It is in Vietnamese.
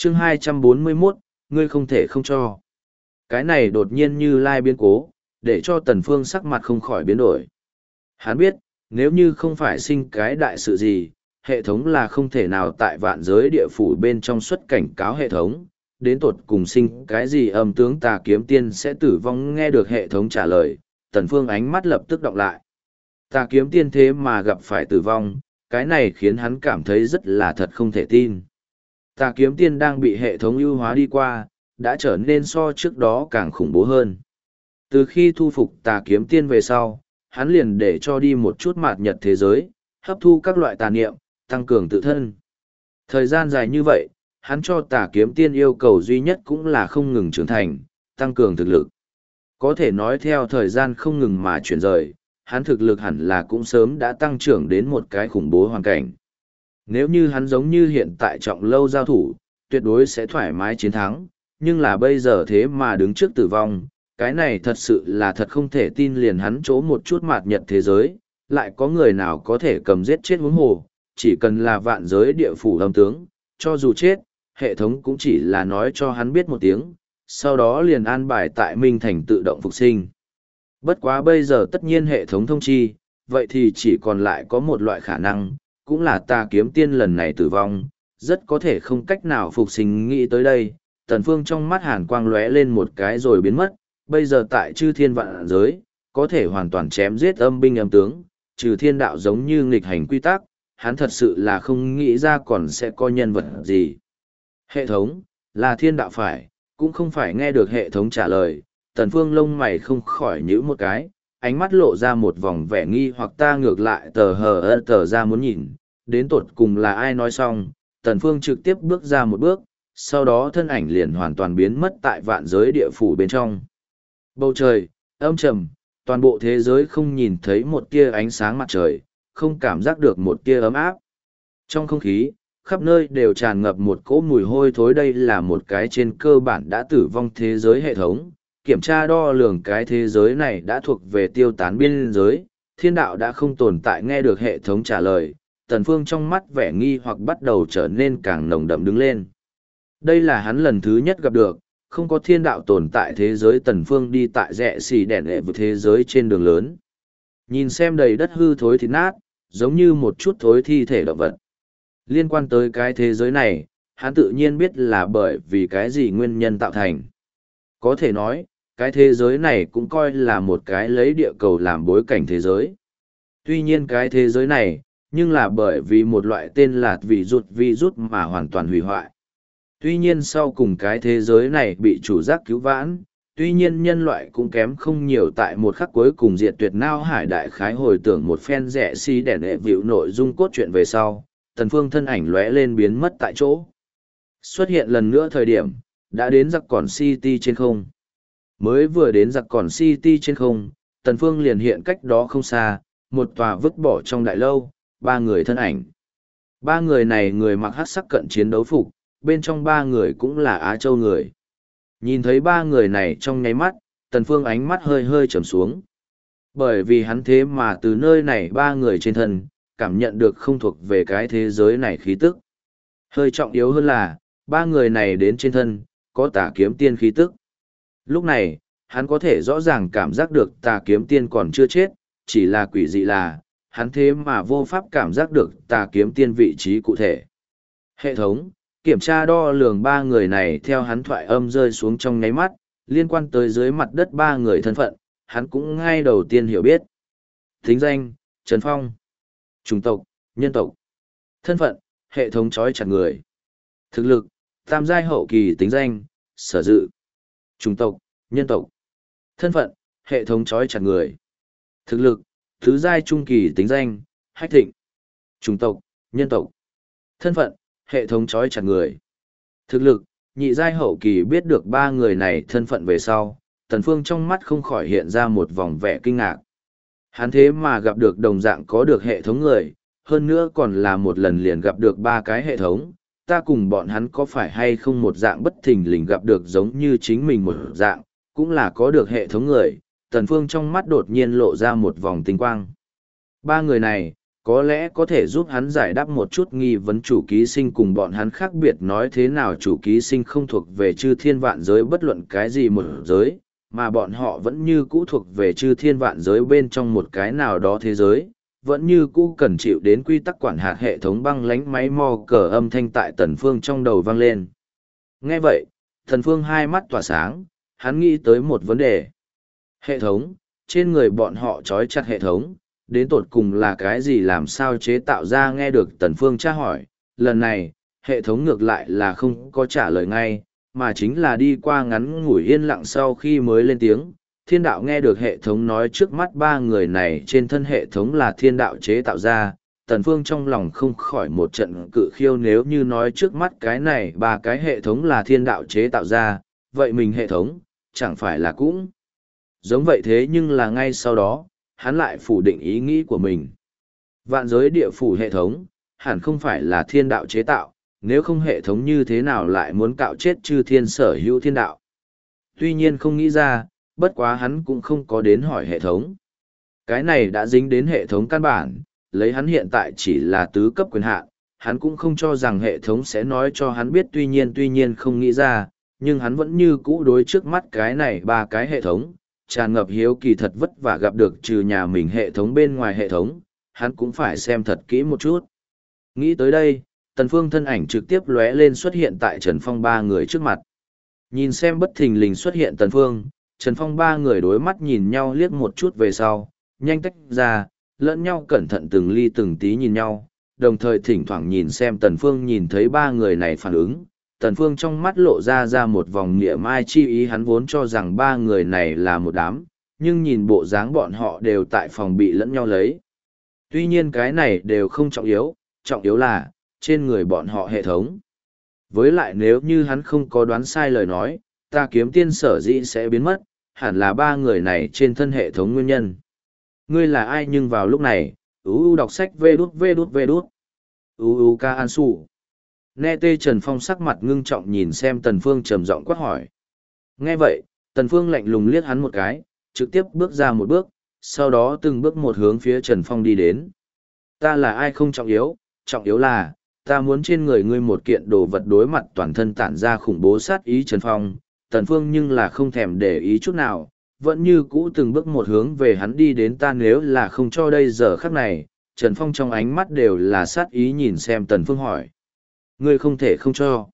chương 241, ngươi không thể không cho. Cái này đột nhiên như lai biến cố, để cho Tần Phương sắc mặt không khỏi biến đổi. Hắn biết, nếu như không phải sinh cái đại sự gì, hệ thống là không thể nào tại vạn giới địa phủ bên trong xuất cảnh cáo hệ thống, đến tột cùng sinh cái gì âm tướng tà kiếm tiên sẽ tử vong. Nghe được hệ thống trả lời, Tần Phương ánh mắt lập tức đọc lại. Tà kiếm tiên thế mà gặp phải tử vong, cái này khiến hắn cảm thấy rất là thật không thể tin. Tà kiếm tiên đang bị hệ thống ưu hóa đi qua, đã trở nên so trước đó càng khủng bố hơn. Từ khi thu phục tà kiếm tiên về sau, hắn liền để cho đi một chút mạt nhật thế giới, hấp thu các loại tà niệm, tăng cường tự thân. Thời gian dài như vậy, hắn cho tà kiếm tiên yêu cầu duy nhất cũng là không ngừng trưởng thành, tăng cường thực lực. Có thể nói theo thời gian không ngừng mà chuyển rời, hắn thực lực hẳn là cũng sớm đã tăng trưởng đến một cái khủng bố hoàn cảnh. Nếu như hắn giống như hiện tại trọng lâu giao thủ, tuyệt đối sẽ thoải mái chiến thắng, nhưng là bây giờ thế mà đứng trước tử vong, cái này thật sự là thật không thể tin. Liền hắn chỗ một chút mạt nhật thế giới, lại có người nào có thể cầm giết chết huống hồ, chỉ cần là vạn giới địa phủ âm tướng, cho dù chết, hệ thống cũng chỉ là nói cho hắn biết một tiếng, sau đó liền an bài tại Minh Thành tự động phục sinh. Bất quá bây giờ tất nhiên hệ thống thông chi, vậy thì chỉ còn lại có một loại khả năng, cũng là tà kiếm tiên lần này tử vong, rất có thể không cách nào phục sinh. Nghĩ tới đây, Tần Phương trong mắt hàn quang lóe lên một cái rồi biến mất. Bây giờ tại chư thiên vạn giới, có thể hoàn toàn chém giết âm binh âm tướng, trừ thiên đạo giống như nghịch hành quy tắc, hắn thật sự là không nghĩ ra còn sẽ có nhân vật gì. Hệ thống, là thiên đạo phải, cũng không phải. Nghe được hệ thống trả lời, Tần Phương lông mày không khỏi nhíu một cái, ánh mắt lộ ra một vòng vẻ nghi hoặc. Ta ngược lại tờ ra muốn nhìn, đến tột cùng là ai. Nói xong, Tần Phương trực tiếp bước ra một bước, sau đó thân ảnh liền hoàn toàn biến mất tại vạn giới địa phủ bên trong. Bầu trời, âm trầm, toàn bộ thế giới không nhìn thấy một tia ánh sáng mặt trời, không cảm giác được một tia ấm áp. Trong không khí, khắp nơi đều tràn ngập một cỗ mùi hôi thối. Đây là một cái trên cơ bản đã tử vong thế giới. Hệ thống kiểm tra đo lường cái thế giới này đã thuộc về tiêu tán biên giới, thiên đạo đã không tồn tại. Nghe được hệ thống trả lời, Tần Phương trong mắt vẻ nghi hoặc bắt đầu trở nên càng nồng đậm đứng lên. Đây là hắn lần thứ nhất gặp được, không có thiên đạo tồn tại thế giới. Tần Phương đi tại rẽ xì đèn lệ vực thế giới trên đường lớn. Nhìn xem đầy đất hư thối thịt nát, giống như một chút thối thi thể động vật. Liên quan tới cái thế giới này, hắn tự nhiên biết là bởi vì cái gì nguyên nhân tạo thành. Có thể nói, cái thế giới này cũng coi là một cái lấy địa cầu làm bối cảnh thế giới. Tuy nhiên cái thế giới này, nhưng là bởi vì một loại tên là virus mà hoàn toàn hủy hoại. Tuy nhiên sau cùng cái thế giới này bị chủ giác cứu vãn, tuy nhiên nhân loại cũng kém không nhiều. Tại một khắc cuối cùng diệt tuyệt Nao Hải đại khái hồi tưởng một phen rẻ si đèn đệ vịu nội dung cốt truyện về sau, Tần Phương thân ảnh lóe lên biến mất tại chỗ. Xuất hiện lần nữa thời điểm, đã đến giặc còn City trên không. Mới vừa đến giặc còn City trên không, Tần Phương liền hiện cách đó không xa, một tòa vứt bỏ trong đại lâu, ba người thân ảnh. Ba người này người mặc hắc sắc cận chiến đấu phục, bên trong ba người cũng là Á Châu người. Nhìn thấy ba người này trong nháy mắt, Tần Phương ánh mắt hơi hơi trầm xuống. Bởi vì hắn thế mà từ nơi này ba người trên thân, cảm nhận được không thuộc về cái thế giới này khí tức. Hơi trọng yếu hơn là, ba người này đến trên thân, có tà kiếm tiên khí tức. Lúc này, hắn có thể rõ ràng cảm giác được tà kiếm tiên còn chưa chết, chỉ là quỷ dị là, hắn thế mà vô pháp cảm giác được tà kiếm tiên vị trí cụ thể. Hệ thống, kiểm tra đo lường ba người này theo hắn thoại âm rơi xuống trong nháy mắt, liên quan tới dưới mặt đất ba người thân phận, hắn cũng ngay đầu tiên hiểu biết. Thính danh, Trần Phong. Chủng tộc, nhân tộc. Thân phận, hệ thống trói chặt người. Thực lực, tam giai hậu kỳ. Tính danh, sở dự. Chủng tộc, nhân tộc. Thân phận, hệ thống trói chặt người. Thực lực, thứ giai trung kỳ. Tính danh, hách thịnh. Chủng tộc, nhân tộc. Thân phận, hệ thống trói chặt người. Thực lực, nhị giai hậu kỳ. Biết được ba người này thân phận về sau, Tần Phương trong mắt không khỏi hiện ra một vòng vẻ kinh ngạc. Hắn thế mà gặp được đồng dạng có được hệ thống người, hơn nữa còn là một lần liền gặp được ba cái hệ thống. Ta cùng bọn hắn có phải hay không một dạng bất thình lình gặp được giống như chính mình một dạng, cũng là có được hệ thống người. Tần Phương trong mắt đột nhiên lộ ra một vòng tinh quang. Ba người này, có lẽ có thể giúp hắn giải đáp một chút nghi vấn chủ ký sinh cùng bọn hắn khác biệt nói thế nào chủ ký sinh không thuộc về chư thiên vạn giới bất luận cái gì một giới, mà bọn họ vẫn như cũ thuộc về chư thiên vạn giới bên trong một cái nào đó thế giới, vẫn như cũ cần chịu đến quy tắc quản hạt hệ thống băng lánh máy mò cờ âm thanh tại Tần Phương trong đầu vang lên. Nghe vậy, Tần Phương hai mắt tỏa sáng, hắn nghĩ tới một vấn đề. Hệ thống, trên người bọn họ trói chặt hệ thống, đến tột cùng là cái gì làm sao chế tạo ra nghe được Tần Phương tra hỏi. Lần này, hệ thống ngược lại là không có trả lời ngay, mà chính là đi qua ngắn ngủi yên lặng sau khi mới lên tiếng. Thiên đạo nghe được hệ thống nói trước mắt ba người này trên thân hệ thống là thiên đạo chế tạo ra, Tần Phương trong lòng không khỏi một trận cự khiêu nếu như nói trước mắt cái này ba cái hệ thống là thiên đạo chế tạo ra, vậy mình hệ thống, chẳng phải là cũng giống vậy thế nhưng là ngay sau đó, hắn lại phủ định ý nghĩ của mình. Vạn giới địa phủ hệ thống, hẳn không phải là thiên đạo chế tạo, nếu không hệ thống như thế nào lại muốn cạo chết chư thiên sở hữu thiên đạo. Tuy nhiên không nghĩ ra, bất quá hắn cũng không có đến hỏi hệ thống. Cái này đã dính đến hệ thống căn bản, lấy hắn hiện tại chỉ là tứ cấp quyền hạn, hắn cũng không cho rằng hệ thống sẽ nói cho hắn biết tuy nhiên không nghĩ ra, nhưng hắn vẫn như cũ đối trước mắt cái này ba cái hệ thống, tràn ngập hiếu kỳ thật vất vả gặp được trừ nhà mình hệ thống bên ngoài hệ thống, hắn cũng phải xem thật kỹ một chút. Nghĩ tới đây, Tần Phương thân ảnh trực tiếp lóe lên xuất hiện tại Trần Phong ba người trước mặt. Nhìn xem bất thình lình xuất hiện Tần Phương, Trần Phong ba người đối mắt nhìn nhau liếc một chút về sau, nhanh tách ra, lẫn nhau cẩn thận từng ly từng tí nhìn nhau, đồng thời thỉnh thoảng nhìn xem Tần Phương nhìn thấy ba người này phản ứng. Tần Phương trong mắt lộ ra một vòng nghĩa mai chi ý hắn vốn cho rằng ba người này là một đám, nhưng nhìn bộ dáng bọn họ đều tại phòng bị lẫn nhau lấy. Tuy nhiên cái này đều không trọng yếu là, trên người bọn họ hệ thống. Với lại nếu như hắn không có đoán sai lời nói, ta kiếm tiên sở dĩ sẽ biến mất, hẳn là ba người này trên thân hệ thống nguyên nhân. Ngươi là ai nhưng vào lúc này, đọc sách vê đút. Ca An Sủ. Nghe tê Trần Phong sắc mặt ngưng trọng nhìn xem Tần Phương trầm giọng quát hỏi. Nghe vậy, Tần Phương lạnh lùng liếc hắn một cái, trực tiếp bước ra một bước, sau đó từng bước một hướng phía Trần Phong đi đến. Ta là ai không trọng yếu là, ta muốn trên người ngươi một kiện đồ vật đối mặt toàn thân tản ra khủng bố sát ý Trần Phong. Tần Phương nhưng là không thèm để ý chút nào, vẫn như cũ từng bước một hướng về hắn đi đến ta nếu là không cho đây giờ khắc này, Trần Phong trong ánh mắt đều là sát ý nhìn xem Tần Phương hỏi. Ngươi không thể không cho.